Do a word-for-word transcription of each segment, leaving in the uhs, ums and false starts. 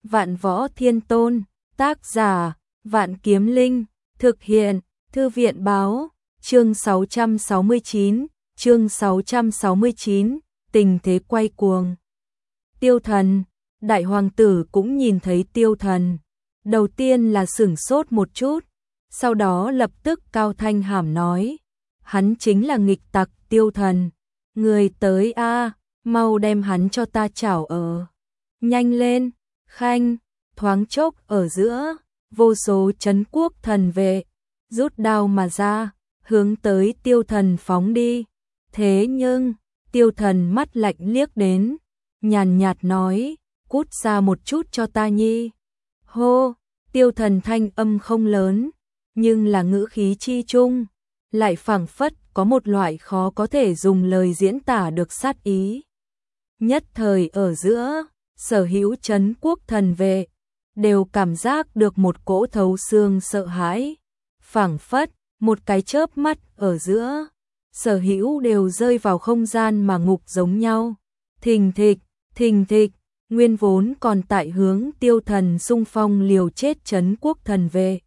Vạn Võ Thiên Tôn, tác giả, Vạn Kiếm Linh, thực hiện, Thư viện báo, chương sáu trăm sáu mươi chín, chương sáu trăm sáu mươi chín, tình thế quay cuồng. Tiêu Thần, đại hoàng tử cũng nhìn thấy Tiêu Thần. Đầu tiên là sửng sốt một chút, sau đó lập tức cao thanh hàm nói, hắn chính là nghịch tặc Tiêu Thần. Người tới a, mau đem hắn cho ta chảo ở. Nhanh lên, khanh, thoáng chốc ở giữa, vô số trấn quốc thần vệ, rút đao mà ra, hướng tới Tiêu Thần phóng đi. Thế nhưng, Tiêu Thần mắt lạnh liếc đến, nhàn nhạt nói, cút ra một chút cho ta nhi. Hô, Tiêu Thần thanh âm không lớn, nhưng là ngữ khí chi trung, lại phảng phất có một loại khó có thể dùng lời diễn tả được sát ý. Nhất thời ở giữa, sở hữu trấn quốc thần vệ, đều cảm giác được một cỗ thấu xương sợ hãi. Phảng phất, một cái chớp mắt ở giữa, sở hữu đều rơi vào không gian mà ngục giống nhau. Thình thịch, thình thịch, nguyên vốn còn tại hướng Tiêu Thần xung phong liều chết trấn quốc thần vệ.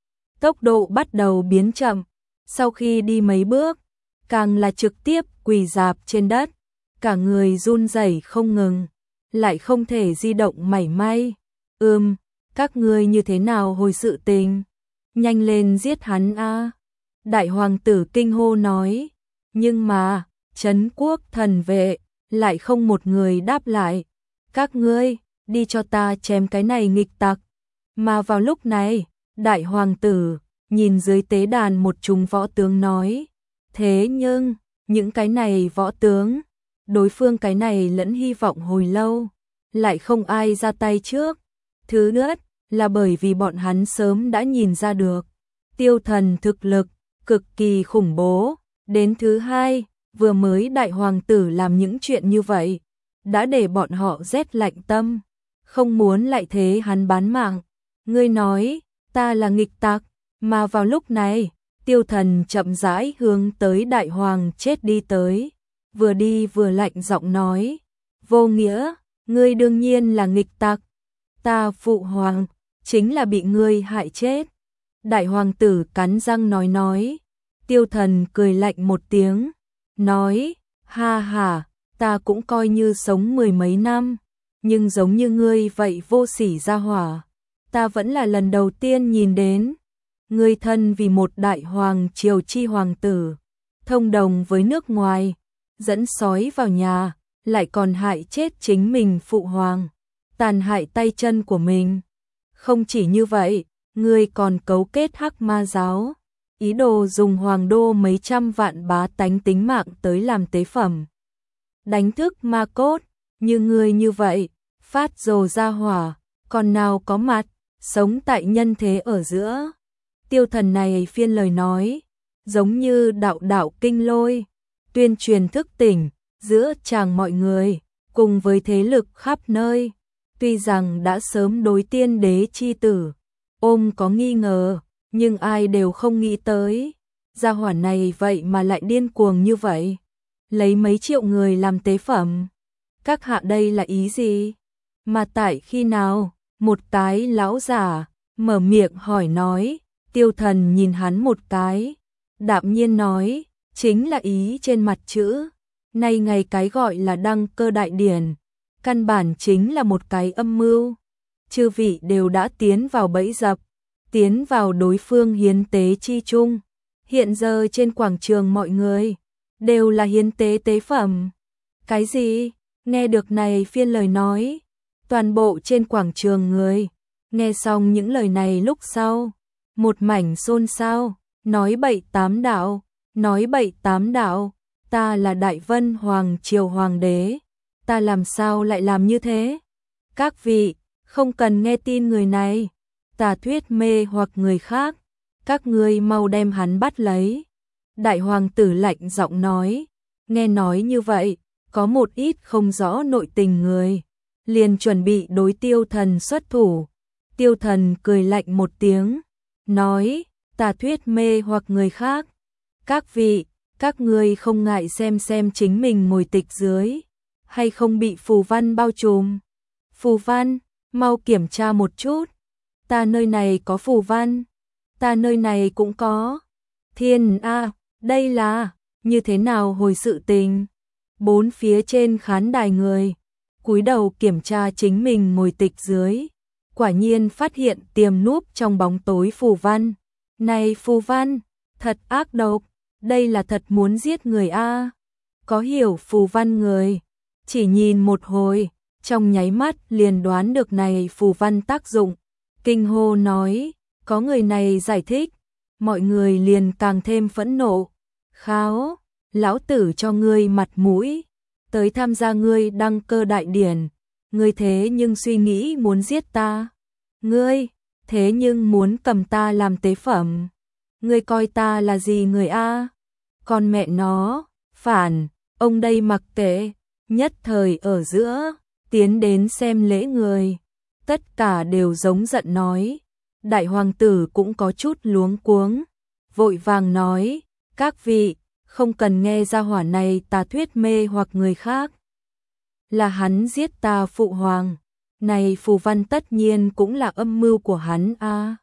Tốc độ bắt đầu biến chậm, sau khi đi mấy bước, càng là trực tiếp quỳ rạp trên đất, cả người run rẩy không ngừng, lại không thể di động mảy may. Ừm, các ngươi như thế nào hồi sự tình? Nhanh lên giết hắn a! Đại hoàng tử kinh hô nói, nhưng mà, trấn quốc thần vệ, lại không một người đáp lại. Các ngươi, đi cho ta chém cái này nghịch tặc. Mà vào lúc này, đại hoàng tử, nhìn dưới tế đàn một chúng võ tướng nói, thế nhưng, những cái này võ tướng, đối phương cái này lẫn hy vọng hồi lâu, lại không ai ra tay trước. Thứ nhất, là bởi vì bọn hắn sớm đã nhìn ra được, Tiêu Thần thực lực, cực kỳ khủng bố. Đến thứ hai, vừa mới đại hoàng tử làm những chuyện như vậy, đã để bọn họ rét lạnh tâm, không muốn lại thế hắn bán mạng. Ngươi nói, ta là nghịch tặc, mà vào lúc này, Tiêu Thần chậm rãi hướng tới đại hoàng chết đi tới, vừa đi vừa lạnh giọng nói, vô nghĩa, ngươi đương nhiên là nghịch tặc, ta phụ hoàng, chính là bị ngươi hại chết. Đại hoàng tử cắn răng nói nói, Tiêu Thần cười lạnh một tiếng, nói, ha ha, ta cũng coi như sống mười mấy năm, nhưng giống như ngươi vậy vô sỉ ra hỏa, ta vẫn là lần đầu tiên nhìn đến. Ngươi thân vì một đại hoàng triều chi hoàng tử, thông đồng với nước ngoài, dẫn sói vào nhà, lại còn hại chết chính mình phụ hoàng, tàn hại tay chân của mình. Không chỉ như vậy, ngươi còn cấu kết Hắc Ma giáo, ý đồ dùng hoàng đô mấy trăm vạn bá tánh tính mạng tới làm tế phẩm. Đánh thức ma cốt, như ngươi như vậy, phát rồ ra hỏa, còn nào có mặt, sống tại nhân thế ở giữa. Tiêu Thần này phiên lời nói, giống như đạo đạo kinh lôi, tuyên truyền thức tỉnh, giữa chàng mọi người, cùng với thế lực khắp nơi. Tuy rằng đã sớm đối tiên đế chi tử, ôm có nghi ngờ, nhưng ai đều không nghĩ tới. Gia hỏa này vậy mà lại điên cuồng như vậy, lấy mấy triệu người làm tế phẩm. Các hạ đây là ý gì? Mà tại khi nào, một cái lão giả, mở miệng hỏi nói. Tiêu Thần nhìn hắn một cái, đạm nhiên nói, chính là ý trên mặt chữ. Nay ngày cái gọi là đăng cơ đại điển, căn bản chính là một cái âm mưu. Chư vị đều đã tiến vào bẫy dập, tiến vào đối phương hiến tế chi chung. Hiện giờ trên quảng trường mọi người, đều là hiến tế tế phẩm. Cái gì? Nghe được này phiên lời nói, toàn bộ trên quảng trường người, nghe xong những lời này lúc sau, một mảnh xôn xao, nói bậy tám đạo, nói bậy tám đạo, ta là Đại Vân Hoàng triều hoàng đế, ta làm sao lại làm như thế? Các vị, không cần nghe tin người này, tà thuyết mê hoặc người khác, các ngươi mau đem hắn bắt lấy. Đại hoàng tử lạnh giọng nói, nghe nói như vậy, có một ít không rõ nội tình người, liền chuẩn bị đối Tiêu Thần xuất thủ. Tiêu Thần cười lạnh một tiếng, nói, tà thuyết mê hoặc người khác. Các vị, các ngươi không ngại xem xem chính mình ngồi tịch dưới, hay không bị phù văn bao trùm. Phù văn, mau kiểm tra một chút. Ta nơi này có phù văn, ta nơi này cũng có. Thiên a, đây là như thế nào hồi sự tình? Bốn phía trên khán đài người cúi đầu kiểm tra chính mình ngồi tịch dưới, quả nhiên phát hiện tiềm núp trong bóng tối phù văn. Này phù văn, thật ác độc, đây là thật muốn giết người a. Có hiểu phù văn người, chỉ nhìn một hồi, trong nháy mắt liền đoán được này phù văn tác dụng, kinh hô nói, có người này giải thích, mọi người liền càng thêm phẫn nộ. Kháo, lão tử cho ngươi mặt mũi, tới tham gia ngươi đăng cơ đại điển, ngươi thế nhưng suy nghĩ muốn giết ta, ngươi thế nhưng muốn cầm ta làm tế phẩm, ngươi coi ta là gì người a? Con mẹ nó, phản, ông đây mặc kệ, nhất thời ở giữa, tiến đến xem lễ người, tất cả đều giống giận nói, đại hoàng tử cũng có chút luống cuống, vội vàng nói, các vị, không cần nghe ra hỏa này tà thuyết mê hoặc người khác. Là hắn giết ta phụ hoàng, này phù văn tất nhiên cũng là âm mưu của hắn a. À.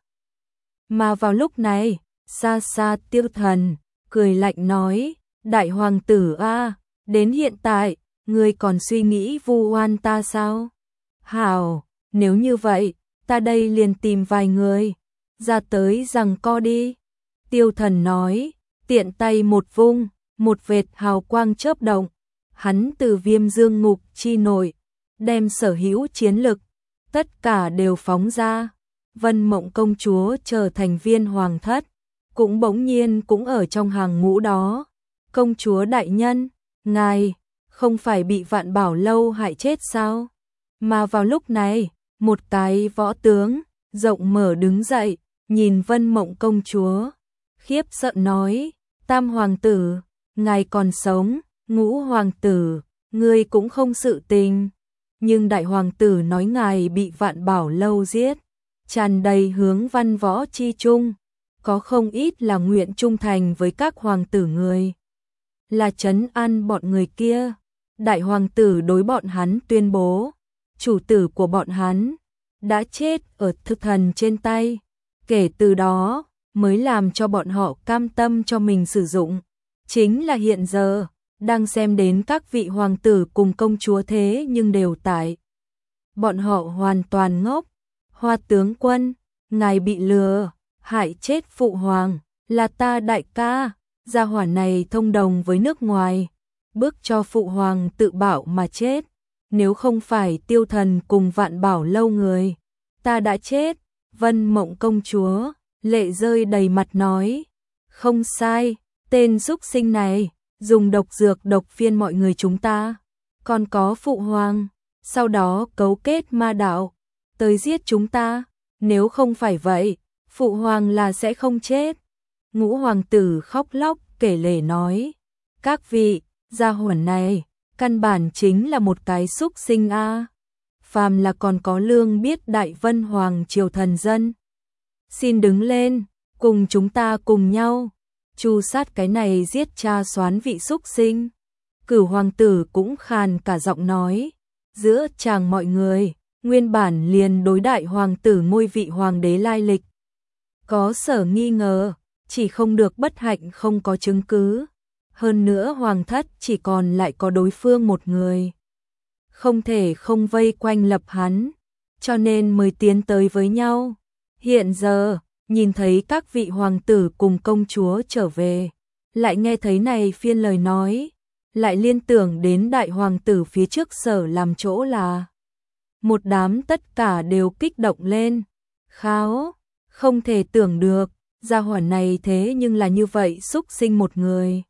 Mà vào lúc này, xa xa Tiêu Thần, cười lạnh nói, đại hoàng tử a, à, đến hiện tại, ngươi còn suy nghĩ vu oan ta sao? Hảo, nếu như vậy, ta đây liền tìm vài người, ra tới rằng co đi. Tiêu Thần nói, tiện tay một vung, một vệt hào quang chớp động, hắn từ Viêm Dương Ngục chi nội, đem sở hữu chiến lực, tất cả đều phóng ra. Vân Mộng công chúa trở thành viên hoàng thất, cũng bỗng nhiên cũng ở trong hàng ngũ đó. Công chúa đại nhân, ngài không phải bị Vạn Bảo lâu hại chết sao? Mà vào lúc này, một cái võ tướng rộng mở đứng dậy, nhìn Vân Mộng công chúa, khiếp sợ nói, tam hoàng tử, ngài còn sống, ngũ hoàng tử, ngươi cũng không sự tình. Nhưng đại hoàng tử nói ngài bị Vạn Bảo lâu giết, tràn đầy hướng văn võ chi trung, có không ít là nguyện trung thành với các hoàng tử người. Là trấn an bọn người kia, đại hoàng tử đối bọn hắn tuyên bố, chủ tử của bọn hắn đã chết ở thực thần trên tay, kể từ đó mới làm cho bọn họ cam tâm cho mình sử dụng. Chính là hiện giờ, đang xem đến các vị hoàng tử cùng công chúa thế nhưng đều tại. Bọn họ hoàn toàn ngốc. Hoa tướng quân, ngài bị lừa, hại chết phụ hoàng, là ta đại ca, gia hỏa này thông đồng với nước ngoài, bức cho phụ hoàng tự bảo mà chết, nếu không phải Tiêu Thần cùng Vạn Bảo lâu người, ta đã chết. Vân Mộng công chúa, lệ rơi đầy mặt nói, không sai, tên xúc sinh này, dùng độc dược độc phiên mọi người chúng ta, còn có phụ hoàng, sau đó cấu kết ma đạo, tới giết chúng ta, nếu không phải vậy, phụ hoàng là sẽ không chết. Ngũ hoàng tử khóc lóc kể lể nói, các vị, gia hỏa này, căn bản chính là một cái xúc sinh a. Phàm là còn có lương biết đại vân hoàng triều thần dân, xin đứng lên, cùng chúng ta cùng nhau, tru sát cái này giết cha soán vị xúc sinh. Cửu hoàng tử cũng khàn cả giọng nói, giữa chàng mọi người, nguyên bản liền đối đại hoàng tử ngôi vị hoàng đế lai lịch có sở nghi ngờ, chỉ không được bất hạnh không có chứng cứ. Hơn nữa hoàng thất chỉ còn lại có đối phương một người, không thể không vây quanh lập hắn, cho nên mới tiến tới với nhau. Hiện giờ, nhìn thấy các vị hoàng tử cùng công chúa trở về, lại nghe thấy này phiên lời nói, lại liên tưởng đến đại hoàng tử phía trước sở làm chỗ là. Một đám tất cả đều kích động lên, kháo, không thể tưởng được, gia hỏa này thế nhưng là như vậy xúc sinh một người.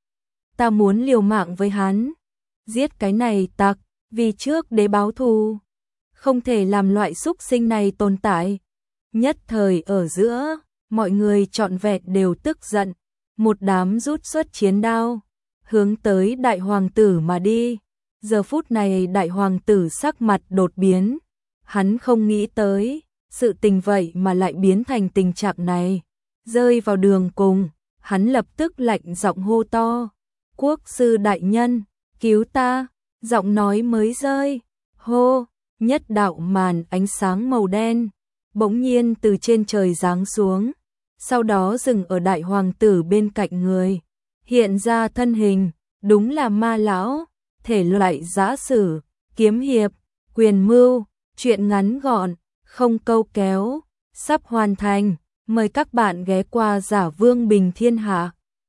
Ta muốn liều mạng với hắn, giết cái này tặc, vì trước để báo thù, không thể làm loại xúc sinh này tồn tại. Nhất thời ở giữa, mọi người trọn vẹn đều tức giận, một đám rút xuất chiến đao, hướng tới đại hoàng tử mà đi. Giờ phút này đại hoàng tử sắc mặt đột biến, hắn không nghĩ tới, sự tình vậy mà lại biến thành tình trạng này. Rơi vào đường cùng, hắn lập tức lạnh giọng hô to, quốc sư đại nhân, cứu ta, giọng nói mới rơi, hô, nhất đạo màn ánh sáng màu đen bỗng nhiên từ trên trời giáng xuống, sau đó dừng ở đại hoàng tử bên cạnh người. Hiện ra thân hình, đúng là Ma lão, thể loại giã sử, kiếm hiệp, quyền mưu, truyện ngắn gọn, không câu kéo, sắp hoàn thành. Mời các bạn ghé qua Giả Vương Bình Thiên Hạ.